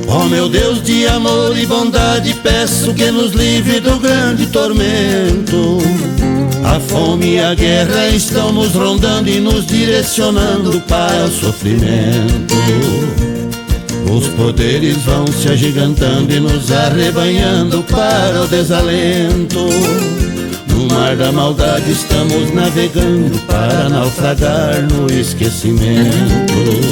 Ó meu Deus de amor e bondade, peço que nos livre do grande tormento. A fome e a guerra estão nos rondando e nos direcionando para o sofrimento. Os poderes vão se agigantando e nos arrebanhando para o desalento. No mar da maldade estamos navegando para naufragar no esquecimento.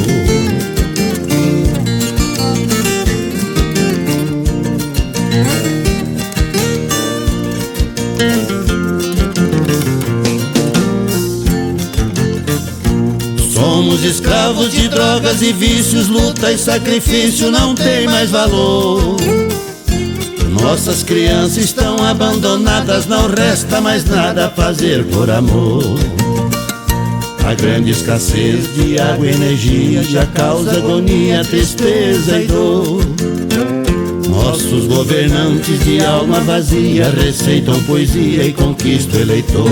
Somos escravos de drogas e vícios, luta e sacrifício não tem mais valor. Nossas crianças estão abandonadas, não resta mais nada a fazer por amor. A grande escassez de água e energia já causa agonia, tristeza e dor. Nossos governantes de alma vazia receitam poesia e conquistam o eleitor.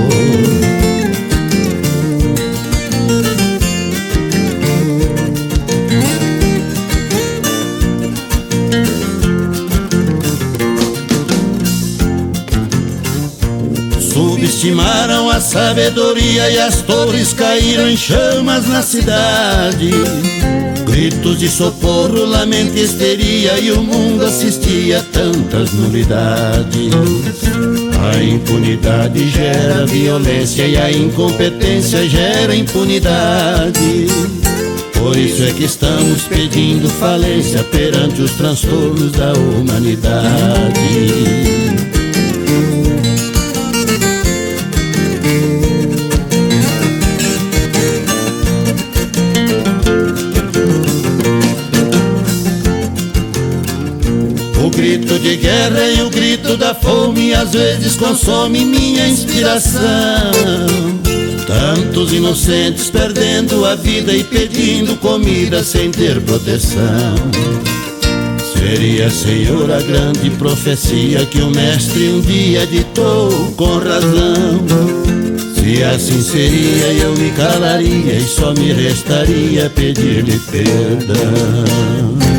Subestimaram a sabedoria e as torres caíram em chamas na cidade. Gritos de socorro, lamento e histeria, e o mundo assistia a tantas nulidades. A impunidade gera violência e a incompetência gera impunidade. Por isso é que estamos pedindo falência perante os transtornos da humanidade. O grito de guerra e o grito da fome às vezes consome minha inspiração. Tantos inocentes perdendo a vida e pedindo comida sem ter proteção. Seria, Senhor, a grande profecia que o mestre um dia ditou com razão. Se assim seria, eu me calaria e só me restaria pedir-lhe perdão.